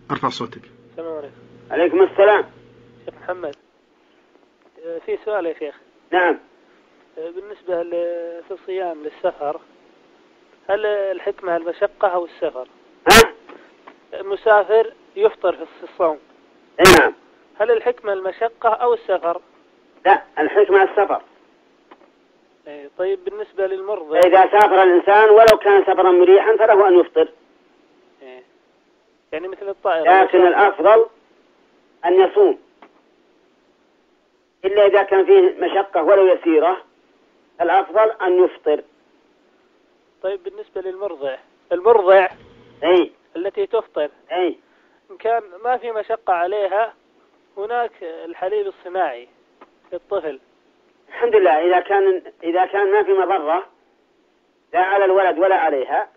ارفع صوتك. السلام عليكم. عليكم السلام. شيخ محمد، في سؤال يا شيخ. نعم. بالنسبة في الصيام للسفر، هل الحكمة المشقة أو السفر؟ ها؟ المسافر يفطر في الصوم. نعم. هل الحكمة المشقة أو السفر؟ لا، الحكمة السفر. طيب بالنسبة للمرضى، إذا سافر الإنسان ولو كان سفرا مريحا فله أن يفطر. يعني مثل الطائرة. لكن الأفضل أن يصوم، إلا إذا كان فيه مشقة ولو يسيرة الأفضل أن يفطر. طيب بالنسبة المرضع أي. التي تفطر، أي. إن كان ما في مشقة عليها، هناك الحليب الصناعي للطفل. الحمد لله، إذا كان ما في مضرة لا على الولد ولا عليها